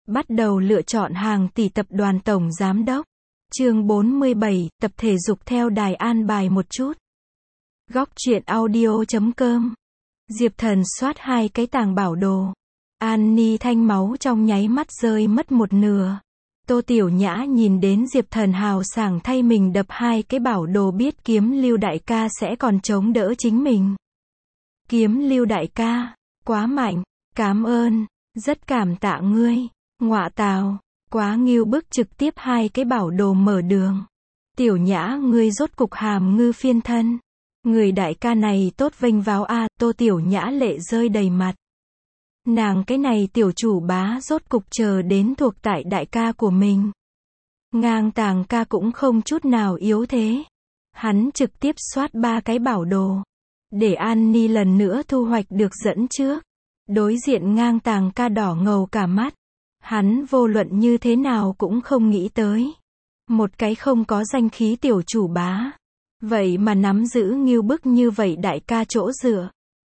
Bắt đầu lựa chọn hàng tỷ tập đoàn tổng giám đốc. Chương 47, tập thể dục theo đài an bài một chút. Góc truyện audio.com. Diệp Thần soát 2 cái tàng bảo đồ. Annie thanh máu trong nháy mắt rơi mất một nửa. Tô Tiểu Nhã nhìn đến Diệp Thần hào sảng thay mình đập 2 cái bảo đồ, biết Kiếm Lưu đại ca sẽ còn chống đỡ chính mình. Kiếm Lưu đại ca, quá mạnh, cảm ơn, rất cảm tạ ngươi. Ngọa tào, quá ngưu bức, trực tiếp 2 cái bảo đồ mở đường. Tiểu Nhã, ngươi rốt cục hàm ngư phiên thân. Người đại ca này tốt vênh váo a. Tô Tiểu Nhã lệ rơi đầy mặt. Nàng cái này tiểu chủ bá rốt cục chờ đến thuộc tại đại ca của mình. Ngang Tàng ca cũng không chút nào yếu thế. Hắn trực tiếp soát 3 cái bảo đồ. Để Annie lần nữa thu hoạch được dẫn trước. Đối diện Ngang Tàng ca đỏ ngầu cả mắt. Hắn vô luận như thế nào cũng không nghĩ tới. Một cái không có danh khí tiểu chủ bá. Vậy mà nắm giữ ngưu bức như vậy đại ca chỗ dựa.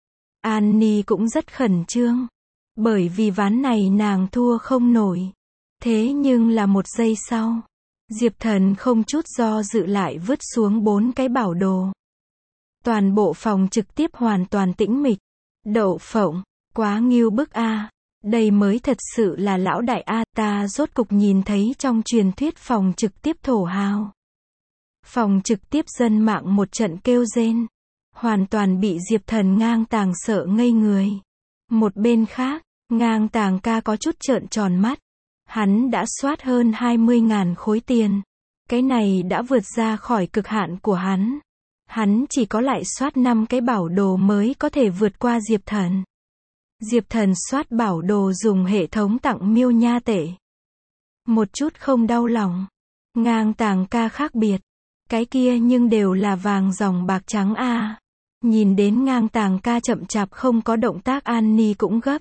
Annie cũng rất khẩn trương. Bởi vì ván này nàng thua không nổi. Thế nhưng là một giây sau, Diệp Thần không chút do dự lại vứt xuống 4 cái bảo đồ. Toàn bộ phòng trực tiếp hoàn toàn tĩnh mịch. Đậu phộng, quá ngưu bức a. Đây mới thật sự là lão đại a. Ta rốt cục nhìn thấy trong truyền thuyết phòng trực tiếp thổ hào. Phòng trực tiếp dân mạng một trận kêu rên. Hoàn toàn bị Diệp Thần Ngang Tàng sợ ngây người. Một bên khác, Ngang Tàng ca có chút trợn tròn mắt. Hắn đã soát hơn 20.000 khối tiền. Cái này đã vượt ra khỏi cực hạn của hắn. Hắn chỉ có lại soát 5 cái bảo đồ mới có thể vượt qua Diệp Thần. Diệp Thần soát bảo đồ dùng hệ thống tặng miêu nha tệ. Một chút không đau lòng. Ngang Tàng ca khác biệt. Cái kia nhưng đều là vàng dòng bạc trắng a. Nhìn đến Ngang Tàng ca chậm chạp không có động tác, Annie cũng gấp.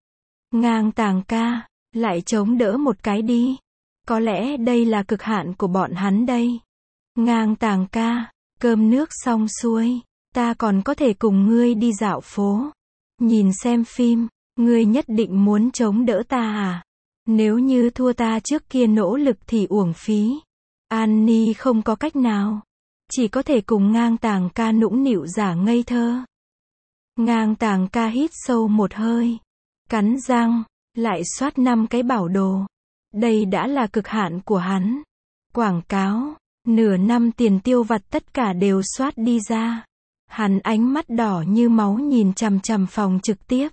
Ngang Tàng ca, lại chống đỡ một cái đi. Có lẽ đây là cực hạn của bọn hắn đây. Ngang Tàng ca, cơm nước xong xuôi, ta còn có thể cùng ngươi đi dạo phố. Nhìn xem phim, ngươi nhất định muốn chống đỡ ta à? Nếu như thua ta trước kia nỗ lực thì uổng phí. Annie không có cách nào. Chỉ có thể cùng Ngang Tàng ca nũng nịu giả ngây thơ. Ngang Tàng ca hít sâu một hơi. Cắn răng, lại soát 5 cái bảo đồ. Đây đã là cực hạn của hắn. Quảng cáo, nửa năm tiền tiêu vặt tất cả đều soát đi ra. Hắn ánh mắt đỏ như máu nhìn chằm chằm phòng trực tiếp.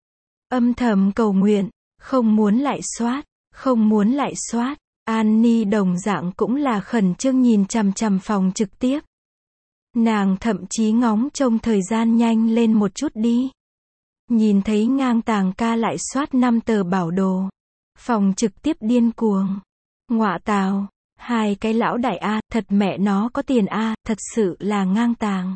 Âm thầm cầu nguyện, không muốn lại soát, không muốn lại soát. Annie đồng dạng cũng là khẩn trương nhìn chằm chằm phòng trực tiếp. Nàng thậm chí ngóng trông thời gian nhanh lên một chút đi. Nhìn thấy Ngang Tàng ca lại soát 5 tờ bảo đồ. Phòng trực tiếp điên cuồng. Ngọa tào, 2 cái lão đại a, thật mẹ nó có tiền a, thật sự là Ngang Tàng.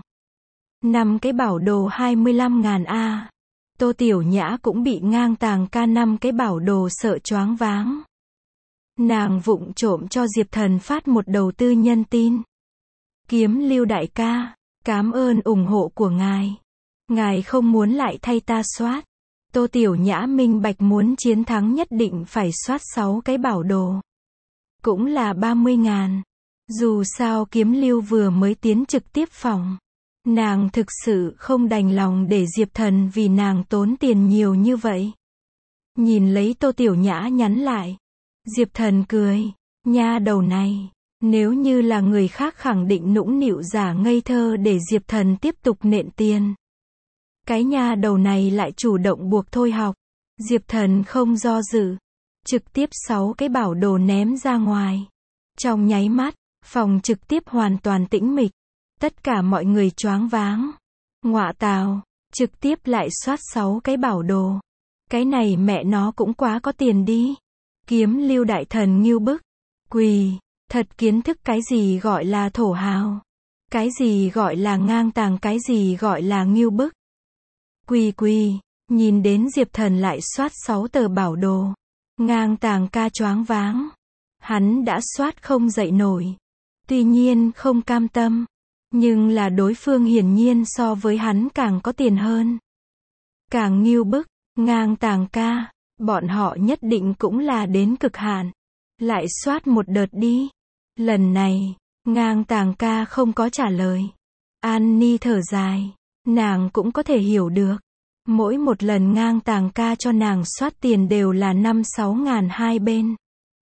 5 cái bảo đồ 25.000 a. Tô Tiểu Nhã cũng bị Ngang Tàng ca 5 cái bảo đồ sợ choáng váng. Nàng vụng trộm cho Diệp Thần phát một đầu tư nhân tin. Kiếm Lưu đại ca, cảm ơn ủng hộ của ngài. Ngài không muốn lại thay ta soát. Tô Tiểu Nhã minh bạch muốn chiến thắng nhất định phải soát 6 cái bảo đồ. Cũng là 30.000. Dù sao Kiếm Lưu vừa mới tiến trực tiếp phòng. Nàng thực sự không đành lòng để Diệp Thần vì nàng tốn tiền nhiều như vậy. Nhìn lấy Tô Tiểu Nhã nhắn lại. Diệp Thần cười. Nha đầu này. Nếu như là người khác khẳng định nũng nịu giả ngây thơ để Diệp Thần tiếp tục nện tiền. Cái nha đầu này lại chủ động buộc thôi học. Diệp Thần không do dự. Trực tiếp 6 cái bảo đồ ném ra ngoài. Trong nháy mắt, phòng trực tiếp hoàn toàn tĩnh mịch. Tất cả mọi người choáng váng. Ngọa tào, trực tiếp lại soát 6 cái bảo đồ. Cái này mẹ nó cũng quá có tiền đi. Kiếm Lưu đại thần ngưu bức. Quỳ, thật kiến thức cái gì gọi là thổ hào. Cái gì gọi là Ngang Tàng, cái gì gọi là ngưu bức. Quỳ, nhìn đến Diệp Thần lại soát 6 tờ bảo đồ. Ngang Tàng ca choáng váng. Hắn đã soát không dậy nổi. Tuy nhiên không cam tâm. Nhưng là đối phương hiển nhiên so với hắn càng có tiền hơn. Càng ngưu bức. Ngang Tàng ca, Bọn họ nhất định cũng là đến cực hạn. Lại soát một đợt đi. Lần này, Ngang Tàng ca không có trả lời. An Ni thở dài. Nàng cũng có thể hiểu được. Mỗi một lần Ngang Tàng ca cho nàng soát tiền đều là 5-6 ngàn hai bên.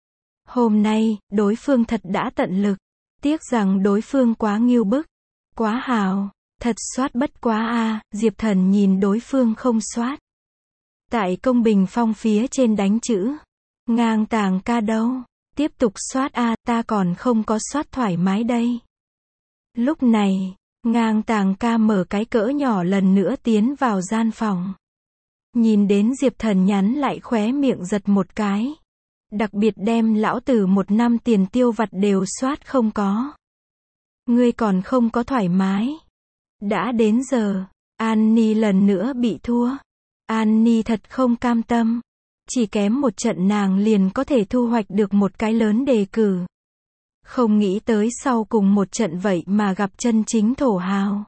Hôm nay, đối phương thật đã tận lực. Tiếc rằng đối phương quá nghiêu bức. Quá hào. Thật soát bất quá a. Diệp Thần nhìn đối phương không soát. Tại công bình phong phía trên đánh chữ. Ngang Tàng ca đâu? Tiếp tục soát a, ta còn không có soát thoải mái đây. Lúc này, Ngang Tàng ca mở cái cỡ nhỏ lần nữa tiến vào gian phòng. Nhìn đến Diệp Thần nhắn lại khóe miệng giật một cái. Đặc biệt đem lão tử 1 năm tiền tiêu vặt đều soát không có. Ngươi còn không có thoải mái. Đã đến giờ, An Ni lần nữa bị thua. An Ni thật không cam tâm. Chỉ kém một trận nàng liền có thể thu hoạch được một cái lớn đề cử. Không nghĩ tới sau cùng một trận vậy mà gặp chân chính thổ hào.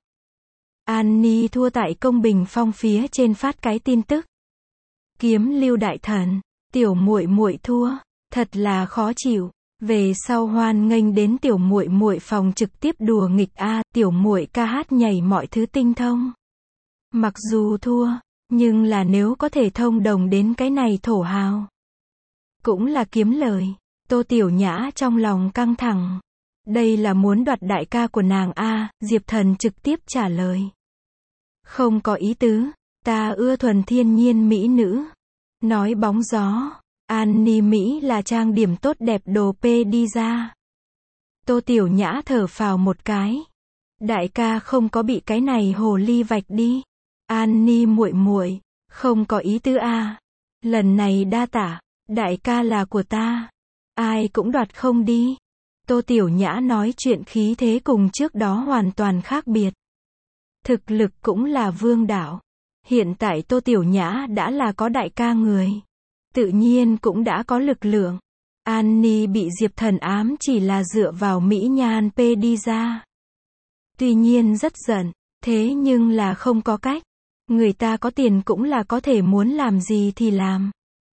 An Ni thua tại công bình phong phía trên phát cái tin tức. Kiếm Lưu đại thần, tiểu muội muội thua, thật là khó chịu. Về sau hoan nghênh đến tiểu muội muội phòng trực tiếp đùa nghịch a, tiểu muội ca hát nhảy mọi thứ tinh thông. Mặc dù thua, nhưng là nếu có thể thông đồng đến cái này thổ hào, cũng là kiếm lời. Tô Tiểu Nhã trong lòng căng thẳng. Đây là muốn đoạt đại ca của nàng a. Diệp Thần trực tiếp trả lời. Không có ý tứ, ta ưa thuần thiên nhiên mỹ nữ. Nói bóng gió, An Ni Mỹ là trang điểm tốt đẹp đồ p đi ra. Tô Tiểu Nhã thở phào một cái. Đại ca không có bị cái này hồ ly vạch đi. An Ni muội muội, không có ý tứ a. Lần này đa tả, đại ca là của ta. Ai cũng đoạt không đi. Tô Tiểu Nhã nói chuyện khí thế cùng trước đó hoàn toàn khác biệt. Thực lực cũng là vương đạo. Hiện tại Tô Tiểu Nhã đã là có đại ca người. Tự nhiên cũng đã có lực lượng. An Ni bị Diệp Thần ám chỉ là dựa vào mỹ nhan p đi ra. Tuy nhiên rất giận, thế nhưng là không có cách. Người ta có tiền cũng là có thể muốn làm gì thì làm.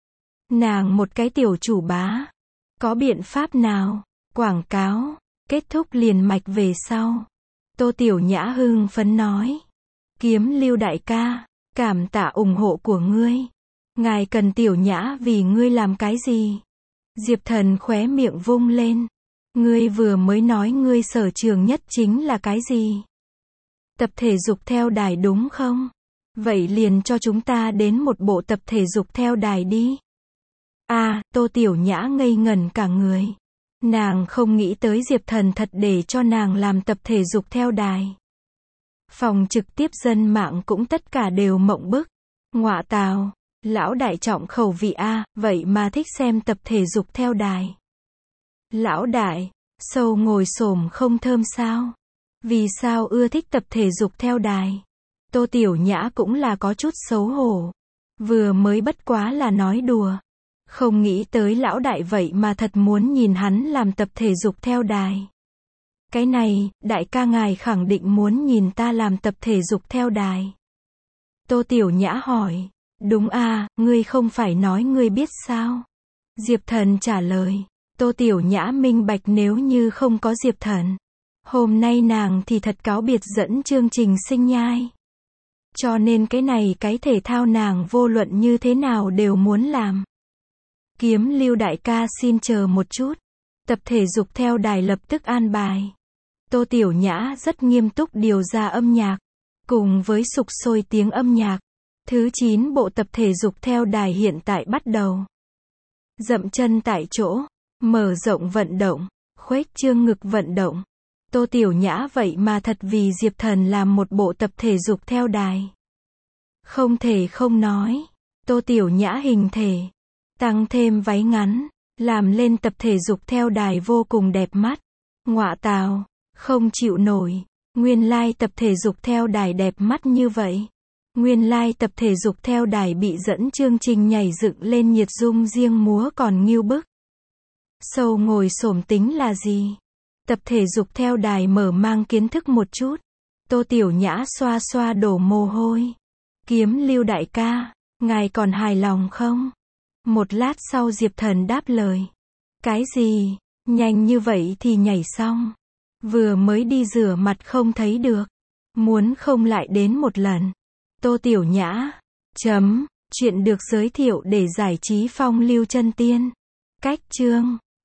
Nàng một cái tiểu chủ bá. Có biện pháp nào? Quảng cáo. Kết thúc liền mạch về sau. Tô Tiểu Nhã hưng phấn nói. Kiếm Lưu đại ca, cảm tạ ủng hộ của ngươi. Ngài cần Tiểu Nhã vì ngươi làm cái gì? Diệp Thần khóe miệng vung lên. Ngươi vừa mới nói ngươi sở trường nhất chính là cái gì? Tập thể dục theo đài đúng không? Vậy liền cho chúng ta đến một bộ tập thể dục theo đài đi. Tô Tiểu Nhã ngây ngẩn cả người. Nàng không nghĩ tới Diệp Thần thật để cho nàng làm tập thể dục theo đài. Phòng trực tiếp dân mạng cũng tất cả đều mộng bức. Ngọa tào, lão đại trọng khẩu vị a, vậy mà thích xem tập thể dục theo đài. Lão đại, sâu ngồi xổm không thơm sao? Vì sao ưa thích tập thể dục theo đài? Tô Tiểu Nhã cũng là có chút xấu hổ. Vừa mới bất quá là nói đùa. Không nghĩ tới lão đại vậy mà thật muốn nhìn hắn làm tập thể dục theo đài. Cái này, đại ca ngài khẳng định muốn nhìn ta làm tập thể dục theo đài. Tô Tiểu Nhã hỏi. Đúng ngươi không phải nói ngươi biết sao? Diệp Thần trả lời. Tô Tiểu Nhã minh bạch nếu như không có Diệp Thần. Hôm nay nàng thì thật cáo biệt dẫn chương trình sinh nhai. Cho nên cái này cái thể thao nàng vô luận như thế nào đều muốn làm. Kiếm Lưu đại ca xin chờ một chút. Tập thể dục theo đài lập tức an bài. Tô Tiểu Nhã rất nghiêm túc điều ra âm nhạc. Cùng với sục sôi tiếng âm nhạc. Thứ 9 bộ tập thể dục theo đài hiện tại bắt đầu. Dậm chân tại chỗ. Mở rộng vận động. Khuếch trương ngực vận động. Tô Tiểu Nhã vậy mà thật vì Diệp Thần làm một bộ tập thể dục theo đài. Không thể không nói. Tô Tiểu Nhã hình thể. Tăng thêm váy ngắn. Làm lên tập thể dục theo đài vô cùng đẹp mắt. Ngọa tào. Không chịu nổi. Nguyên lai tập thể dục theo đài đẹp mắt như vậy. Nguyên lai tập thể dục theo đài bị dẫn chương trình nhảy dựng lên nhiệt dung riêng múa còn nghiêu bức. Sâu ngồi xổm tính là gì? Tập thể dục theo đài mở mang kiến thức một chút. Tô Tiểu Nhã xoa xoa đổ mồ hôi. Kiếm Lưu đại ca, ngài còn hài lòng không? Một lát sau Diệp Thần đáp lời. Cái gì? Nhanh như vậy thì nhảy xong. Vừa mới đi rửa mặt không thấy được. Muốn không lại đến một lần. Tô Tiểu Nhã. Chuyện được giới thiệu để giải trí phong lưu chân tiên. Cách chương